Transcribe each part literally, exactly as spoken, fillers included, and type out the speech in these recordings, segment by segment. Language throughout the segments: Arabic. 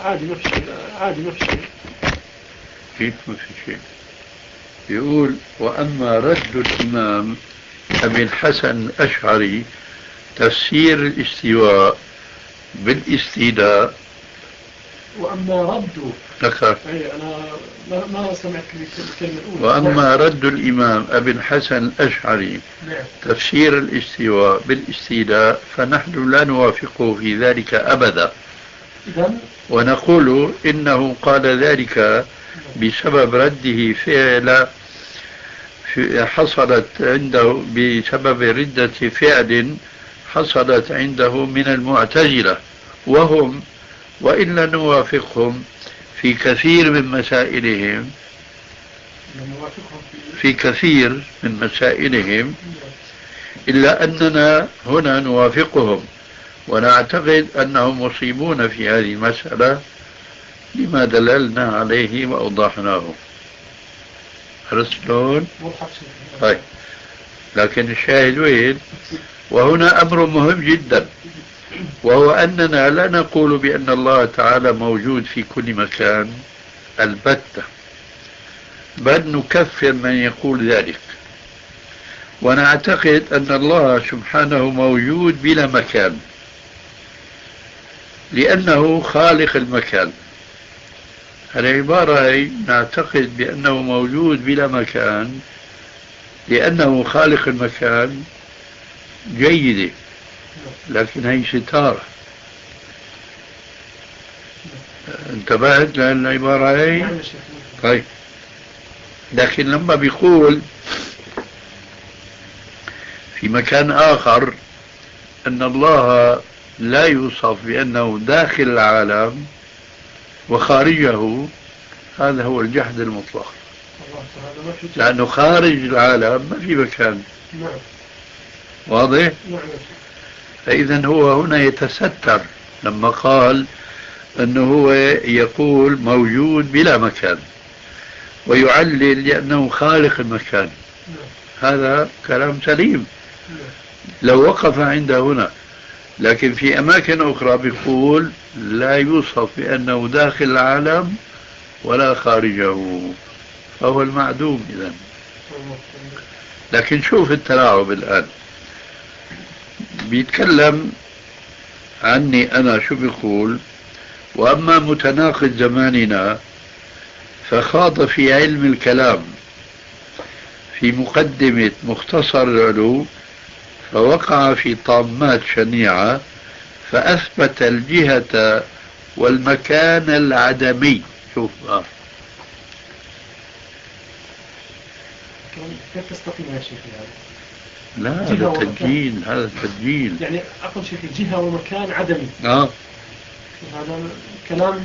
عادي ما في شيء، عادي ما في شيء. كيف ما في شيء؟ يقول وأما رد الإمام أبي الحسن الأشعري تفسير الاستواء بالاستيلاء. وأما رد ذكر أي أنا ما, ما سمعت الكلمة الأولى. وأما رد الإمام أبي الحسن الأشعري نعم. تفسير الاستواء بالاستيلاء فنحن لا نوافقه في ذلك أبدا، ونقول إنه قال ذلك بسبب رده فعل حصلت عنده، بسبب ردة فعل حصلت عنده من المعتزلة، وهم وإلا نوافقهم في كثير من مسائلهم في كثير من مسائلهم إلا أننا هنا نوافقهم ونعتقد أنهم مصيبون في هذه المسألة لما دللنا عليه وأوضحناه. عرفتون؟ طيب، لكن الشاهد وين؟ وهنا أمر مهم جدا، وهو أننا لا نقول بأن الله تعالى موجود في كل مكان البتة، بل نكفر من يقول ذلك، ونعتقد أن الله سبحانه موجود بلا مكان لأنه خالق المكان. العبارة هي نعتقد بأنه موجود بلا مكان لأنه خالق المكان جيدة، لكن هي ستارة. انتبهت للعبارة هي؟ طيب، لكن لما بيقول في مكان آخر أن الله لا يوصف بأنه داخل العالم وخارجه، هذا هو الجحد المطلق، لأنه خارج العالم ما في مكان. واضح؟ فإذا هو هنا يتستر لما قال أنه هو يقول موجود بلا مكان ويعلل لأنه خالق المكان. هذا كلام سليم لو وقف عند هنا، لكن في أماكن أخرى بيقول لا يوصف بأنه داخل العالم ولا خارجه، فهو المعدوم إذن. لكن شوف التلاعب الآن، بيتكلم عني أنا شو بيقول؟ وأما متناقض زماننا فخاض في علم الكلام في مقدمة مختصر العلو فوقع في طامات شنيعة فأثبت الجهة والمكان العدمي. شوف آه. كيف تستقيم يا شيخ هذا؟ لا، هذا تسجيل، هذا تسجيل. يعني أقول شيخ جهة ومكان عدمي. آه. هذا كلام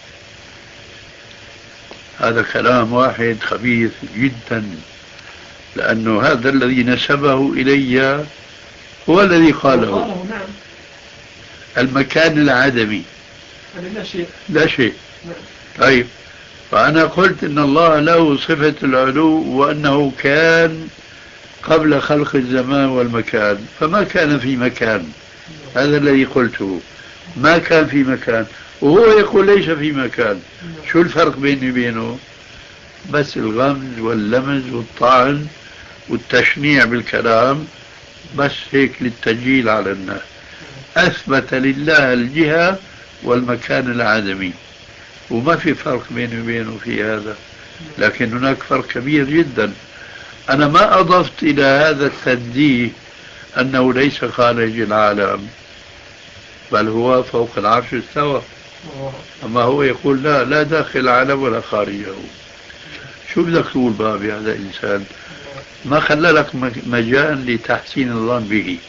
هذا كلام واحد خبيث جدا، لأنه هذا الذي نسبه إلي هو الذي قاله. قاله نعم. المكان العدمي يعني لا شيء لا شيء. نعم. طيب، فأنا قلت إن الله له صفة العلو وأنه كان قبل خلق الزمان والمكان، فما كان في مكان. هذا الذي قلته، ما كان في مكان، وهو يقول ليس في مكان. شو الفرق بيني وبينه؟ بس الغمز واللمز والطعن والتشنيع بالكلام، بس هيك للتجيل على الناس. أثبت لله الجهة والمكان العدمي، وما في فرق بيني وبينه في هذا، لكن هناك فرق كبير جدا. أنا ما أضفت إلى هذا التنزيه أنه ليس خارج العالم، بل هو فوق العرش استوى. أما هو يقول لا لا داخل العالم ولا خارجه. شو بدك تقول بقى بهذا الإنسان؟ ما خلى لك مجال لتحسين الظن به.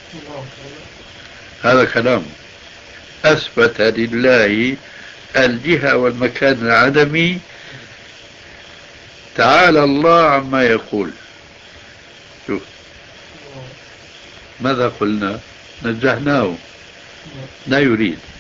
هذا كلام. أثبت لله الجهة والمكان العدمي، تعالى الله عما يقول. شوف ماذا قلنا؟ نزهناه، لا يريد.